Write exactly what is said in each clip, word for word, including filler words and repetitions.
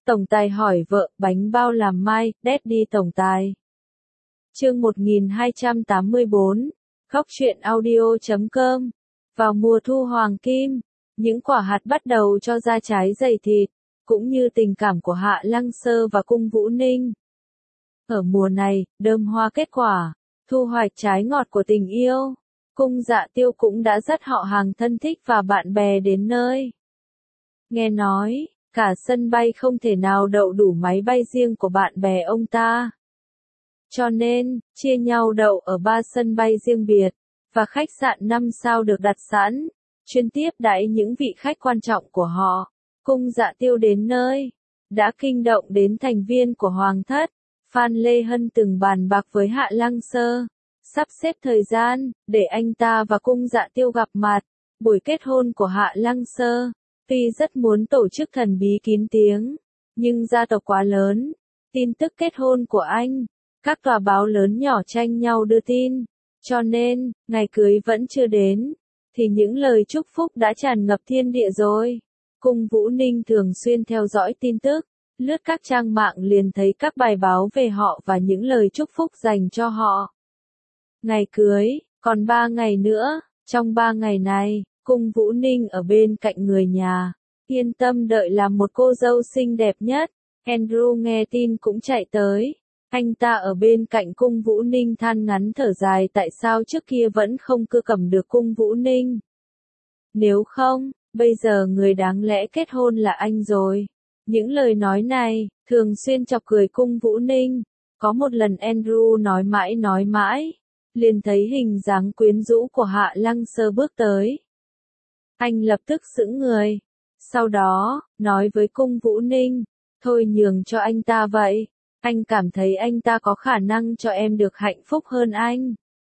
Tổng tài hỏi vợ, bánh bao làm mai, Daddy tổng tài. Chương một nghìn hai trăm tám mươi tư, góc truyện audio chấm com. Vào mùa thu hoàng kim, những quả hạt bắt đầu cho ra trái dày thịt, cũng như tình cảm của Hạ Lăng Sơ và Cung Vũ Ninh. Ở mùa này, đơm hoa kết quả, thu hoạch trái ngọt của tình yêu, Cung Dạ Tiêu cũng đã dắt họ hàng thân thích và bạn bè đến nơi. Nghe nói, cả sân bay không thể nào đậu đủ máy bay riêng của bạn bè ông ta. Cho nên, chia nhau đậu ở ba sân bay riêng biệt, và khách sạn năm sao được đặt sẵn, chuyên tiếp đãi những vị khách quan trọng của họ. Cung Dạ Tiêu đến nơi, đã kinh động đến thành viên của Hoàng thất. Phan Lê Hân từng bàn bạc với Hạ Lăng Sơ, sắp xếp thời gian, để anh ta và Cung Dạ Tiêu gặp mặt. Buổi kết hôn của Hạ Lăng Sơ, tuy rất muốn tổ chức thần bí kín tiếng, nhưng gia tộc quá lớn, tin tức kết hôn của anh, các tòa báo lớn nhỏ tranh nhau đưa tin, cho nên, ngày cưới vẫn chưa đến, thì những lời chúc phúc đã tràn ngập thiên địa rồi. Cung Vũ Ninh thường xuyên theo dõi tin tức, lướt các trang mạng liền thấy các bài báo về họ và những lời chúc phúc dành cho họ. Ngày cưới, còn ba ngày nữa, trong ba ngày này, Cung Vũ Ninh ở bên cạnh người nhà, yên tâm đợi làm một cô dâu xinh đẹp nhất. Andrew nghe tin cũng chạy tới, anh ta ở bên cạnh Cung Vũ Ninh than ngắn thở dài tại sao trước kia vẫn không cưa cầm được Cung Vũ Ninh. Nếu không, bây giờ người đáng lẽ kết hôn là anh rồi. Những lời nói này, thường xuyên chọc cười Cung Vũ Ninh. Có một lần Andrew nói mãi nói mãi, liền thấy hình dáng quyến rũ của Hạ Lăng Sơ bước tới. Anh lập tức sững người. Sau đó, nói với Cung Vũ Ninh, thôi nhường cho anh ta vậy. Anh cảm thấy anh ta có khả năng cho em được hạnh phúc hơn anh.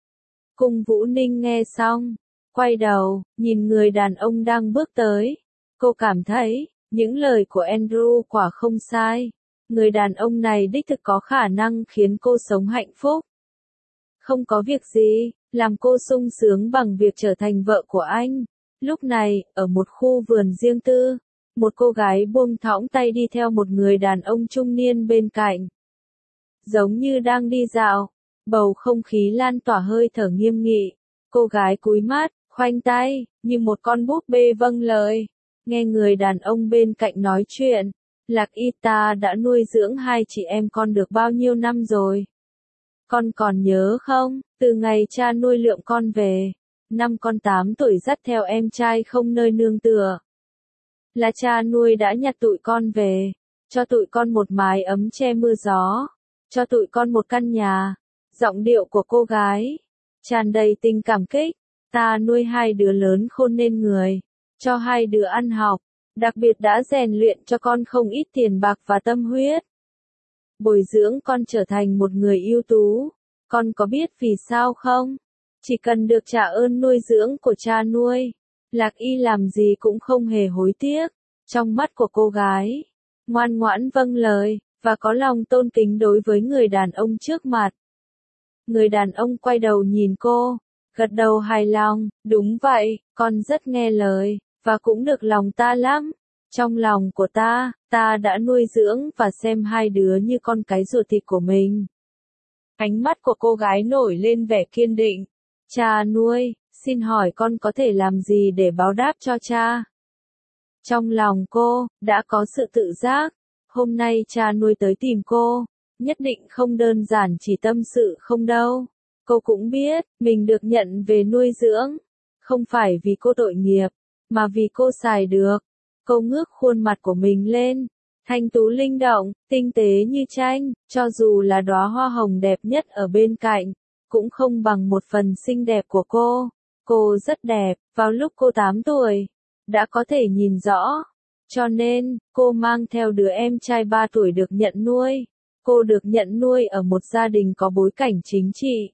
Cung Vũ Ninh nghe xong, quay đầu, nhìn người đàn ông đang bước tới. Cô cảm thấy, những lời của Andrew quả không sai. Người đàn ông này đích thực có khả năng khiến cô sống hạnh phúc. Không có việc gì, làm cô sung sướng bằng việc trở thành vợ của anh. Lúc này, ở một khu vườn riêng tư, một cô gái buông thõng tay đi theo một người đàn ông trung niên bên cạnh. Giống như đang đi dạo, bầu không khí lan tỏa hơi thở nghiêm nghị. Cô gái cúi mắt, khoanh tay, như một con búp bê vâng lời. Nghe người đàn ông bên cạnh nói chuyện, Lạc Y ta đã nuôi dưỡng hai chị em con được bao nhiêu năm rồi. Con còn nhớ không, từ ngày cha nuôi lượm con về, năm con tám tuổi dắt theo em trai không nơi nương tựa. Là cha nuôi đã nhặt tụi con về, cho tụi con một mái ấm che mưa gió, cho tụi con một căn nhà. Giọng điệu của cô gái tràn đầy tình cảm kích. Ta nuôi hai đứa lớn khôn nên người, cho hai đứa ăn học, đặc biệt đã rèn luyện cho con không ít tiền bạc và tâm huyết. Bồi dưỡng con trở thành một người ưu tú. Con có biết vì sao không? Chỉ cần được trả ơn nuôi dưỡng của cha nuôi, Lạc Y làm gì cũng không hề hối tiếc. Trong mắt của cô gái, ngoan ngoãn vâng lời, và có lòng tôn kính đối với người đàn ông trước mặt. Người đàn ông quay đầu nhìn cô, gật đầu hài lòng, đúng vậy, con rất nghe lời, và cũng được lòng ta lắm. Trong lòng của ta, ta đã nuôi dưỡng và xem hai đứa như con cái ruột thịt của mình. Ánh mắt của cô gái nổi lên vẻ kiên định. Cha nuôi, xin hỏi con có thể làm gì để báo đáp cho cha? Trong lòng cô, đã có sự tự giác. Hôm nay cha nuôi tới tìm cô, nhất định không đơn giản chỉ tâm sự không đâu. Cô cũng biết, mình được nhận về nuôi dưỡng, không phải vì cô tội nghiệp, mà vì cô xài được. Cô ngước khuôn mặt của mình lên, thanh tú linh động, tinh tế như tranh, cho dù là đóa hoa hồng đẹp nhất ở bên cạnh, cũng không bằng một phần xinh đẹp của cô. Cô rất đẹp, vào lúc cô tám tuổi, đã có thể nhìn rõ. Cho nên, cô mang theo đứa em trai ba tuổi được nhận nuôi. Cô được nhận nuôi ở một gia đình có bối cảnh chính trị.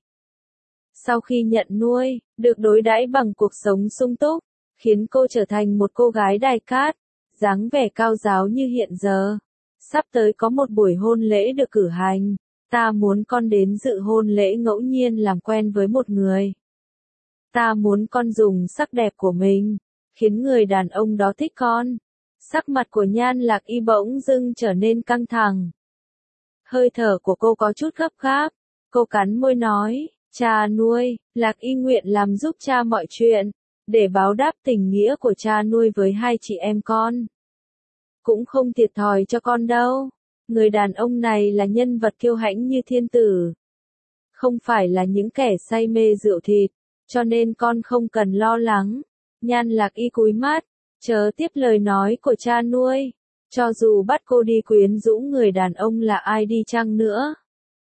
Sau khi nhận nuôi, được đối đãi bằng cuộc sống sung túc, khiến cô trở thành một cô gái đài cát, dáng vẻ cao giáo như hiện giờ. Sắp tới có một buổi hôn lễ được cử hành, ta muốn con đến dự hôn lễ ngẫu nhiên làm quen với một người. Ta muốn con dùng sắc đẹp của mình, khiến người đàn ông đó thích con. Sắc mặt của Nhan Lạc Y bỗng dưng trở nên căng thẳng. Hơi thở của cô có chút gấp gáp. Cô cắn môi nói, cha nuôi, Lạc Y nguyện làm giúp cha mọi chuyện, để báo đáp tình nghĩa của cha nuôi với hai chị em con. Cũng không thiệt thòi cho con đâu. Người đàn ông này là nhân vật kiêu hãnh như thiên tử. Không phải là những kẻ say mê rượu thịt, cho nên con không cần lo lắng. Nhan Lạc Y cúi mắt, chờ tiếp lời nói của cha nuôi. Cho dù bắt cô đi quyến rũ người đàn ông là ai đi chăng nữa.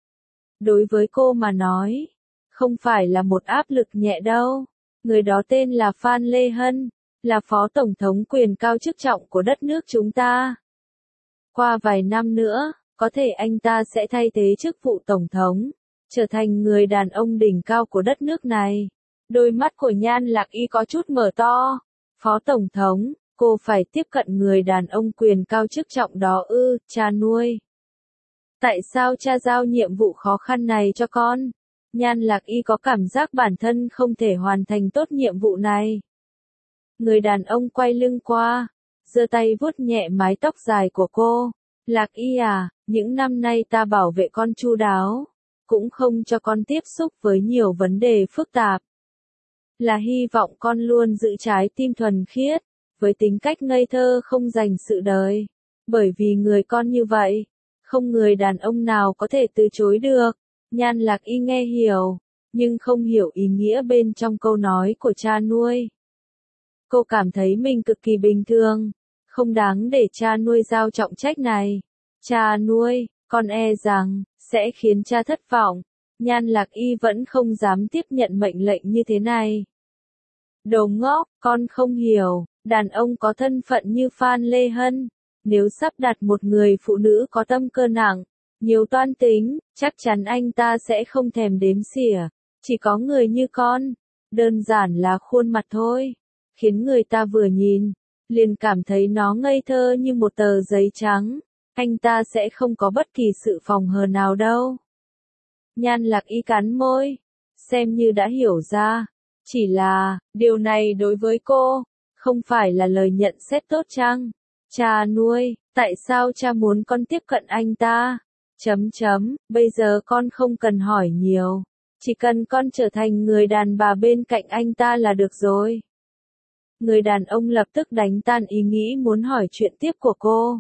Đối với cô mà nói, không phải là một áp lực nhẹ đâu. Người đó tên là Phan Lê Hân, là phó tổng thống quyền cao chức trọng của đất nước chúng ta. Qua vài năm nữa, có thể anh ta sẽ thay thế chức vụ tổng thống, trở thành người đàn ông đỉnh cao của đất nước này. Đôi mắt của Nhan Lạc Y có chút mở to. Phó tổng thống, cô phải tiếp cận người đàn ông quyền cao chức trọng đó ư, cha nuôi. Tại sao cha giao nhiệm vụ khó khăn này cho con? Nhan Lạc Y có cảm giác bản thân không thể hoàn thành tốt nhiệm vụ này. Người đàn ông quay lưng qua, giơ tay vuốt nhẹ mái tóc dài của cô. Lạc Y à, những năm nay ta bảo vệ con chu đáo, cũng không cho con tiếp xúc với nhiều vấn đề phức tạp. Là hy vọng con luôn giữ trái tim thuần khiết, với tính cách ngây thơ không dành sự đời. Bởi vì người con như vậy, không người đàn ông nào có thể từ chối được. Nhan Lạc Y nghe hiểu, nhưng không hiểu ý nghĩa bên trong câu nói của cha nuôi. Cô cảm thấy mình cực kỳ bình thường, không đáng để cha nuôi giao trọng trách này. Cha nuôi, con e rằng, sẽ khiến cha thất vọng. Nhan Lạc Y vẫn không dám tiếp nhận mệnh lệnh như thế này. Đồ ngốc, con không hiểu, đàn ông có thân phận như Phan Lê Hân, nếu sắp đặt một người phụ nữ có tâm cơ nặng, nhiều toan tính, chắc chắn anh ta sẽ không thèm đếm xỉa. Chỉ có người như con, đơn giản là khuôn mặt thôi, khiến người ta vừa nhìn, liền cảm thấy nó ngây thơ như một tờ giấy trắng. Anh ta sẽ không có bất kỳ sự phòng hờ nào đâu. Nhan Lạc Y cắn môi, xem như đã hiểu ra. Chỉ là, điều này đối với cô, không phải là lời nhận xét tốt chăng? Cha nuôi, tại sao cha muốn con tiếp cận anh ta? Chấm chấm, bây giờ con không cần hỏi nhiều. Chỉ cần con trở thành người đàn bà bên cạnh anh ta là được rồi. Người đàn ông lập tức đánh tan ý nghĩ muốn hỏi chuyện tiếp của cô.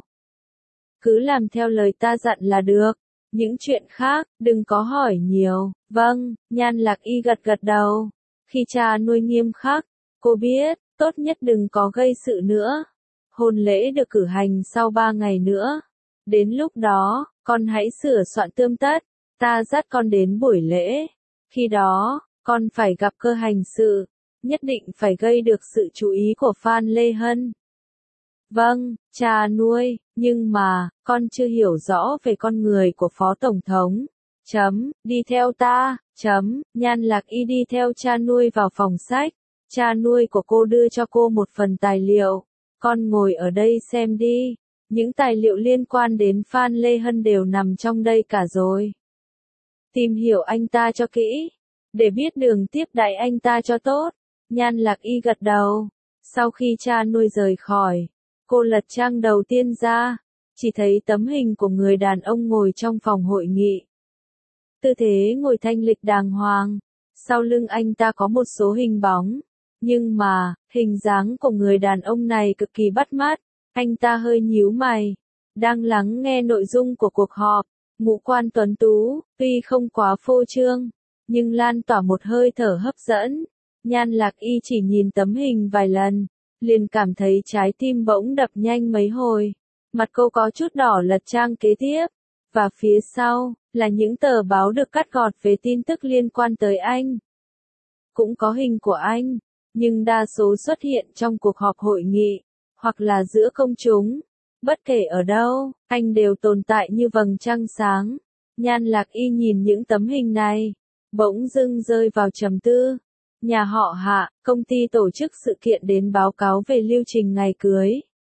Cứ làm theo lời ta dặn là được. Những chuyện khác, đừng có hỏi nhiều. Vâng, Nhan Lạc Y gật gật đầu. Khi cha nuôi nghiêm khắc, cô biết, tốt nhất đừng có gây sự nữa. Hôn lễ được cử hành sau ba ngày nữa. Đến lúc đó, con hãy sửa soạn tươm tất. Ta dắt con đến buổi lễ. Khi đó, con phải gặp cơ hành sự. Nhất định phải gây được sự chú ý của Phan Lê Hân. Vâng, cha nuôi, nhưng mà, con chưa hiểu rõ về con người của Phó Tổng thống. Chấm, đi theo ta, chấm, Nhan Lạc Y đi theo cha nuôi vào phòng sách. Cha nuôi của cô đưa cho cô một phần tài liệu. Con ngồi ở đây xem đi. Những tài liệu liên quan đến Phan Lê Hân đều nằm trong đây cả rồi. Tìm hiểu anh ta cho kỹ, để biết đường tiếp đãi anh ta cho tốt. Nhan Lạc Y gật đầu. Sau khi cha nuôi rời khỏi, cô lật trang đầu tiên ra, chỉ thấy tấm hình của người đàn ông ngồi trong phòng hội nghị. Tư thế ngồi thanh lịch đàng hoàng, sau lưng anh ta có một số hình bóng, nhưng mà, hình dáng của người đàn ông này cực kỳ bắt mắt. Anh ta hơi nhíu mày, đang lắng nghe nội dung của cuộc họp. Ngũ quan tuấn tú, tuy không quá phô trương, nhưng lan tỏa một hơi thở hấp dẫn. Nhan Lạc Y chỉ nhìn tấm hình vài lần, liền cảm thấy trái tim bỗng đập nhanh mấy hồi. Mặt cô có chút đỏ, lật trang kế tiếp, và phía sau, là những tờ báo được cắt gọt về tin tức liên quan tới anh. Cũng có hình của anh, nhưng đa số xuất hiện trong cuộc họp hội nghị, hoặc là giữa công chúng. Bất kể ở đâu, anh đều tồn tại như vầng trăng sáng. Nhan Lạc Y nhìn những tấm hình này, bỗng dưng rơi vào trầm tư. Nhà họ Hạ, công ty tổ chức sự kiện đến báo cáo về lưu trình ngày cưới.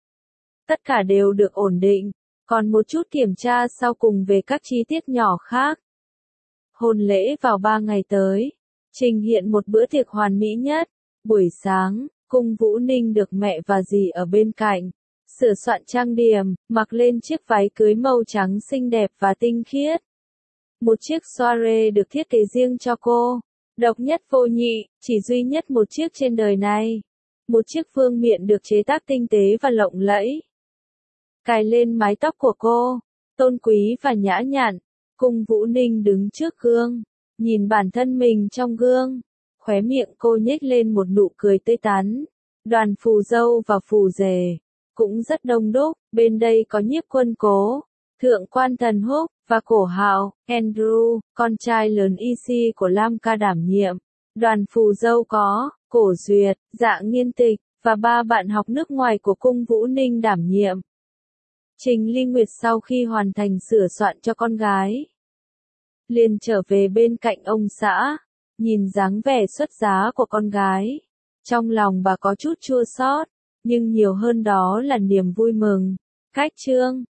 Tất cả đều được ổn định, còn một chút kiểm tra sau cùng về các chi tiết nhỏ khác. Hôn lễ vào ba ngày tới, trình hiện một bữa tiệc hoàn mỹ nhất. Buổi sáng, Cung Vũ Ninh được mẹ và dì ở bên cạnh. sửa soạn trang điểm, mặc lên chiếc váy cưới màu trắng xinh đẹp và tinh khiết. Một chiếc soirée được thiết kế riêng cho cô, độc nhất vô nhị, chỉ duy nhất một chiếc trên đời này. Một chiếc vương miện được chế tác tinh tế và lộng lẫy. Cài lên mái tóc của cô, tôn quý và nhã nhặn, Cung Vũ Ninh đứng trước gương, nhìn bản thân mình trong gương, khóe miệng cô nhếch lên một nụ cười tươi tắn. Đoàn phù dâu và phù rể cũng rất đông đúc, bên đây có Nhiếp Quân Cố, Thượng quan Thần Húc và Cổ Hạo, Andrew, con trai lớn y si của Lam Ca đảm nhiệm. Đoàn phù dâu có Cổ Duyệt, Dạ Nghiên Tịch và ba bạn học nước ngoài của Cung Vũ Ninh đảm nhiệm. Trình Ly Nguyệt sau khi hoàn thành sửa soạn cho con gái, liền trở về bên cạnh ông xã, nhìn dáng vẻ xuất giá của con gái. Trong lòng bà có chút chua xót, nhưng nhiều hơn đó là niềm vui mừng. Khách trương,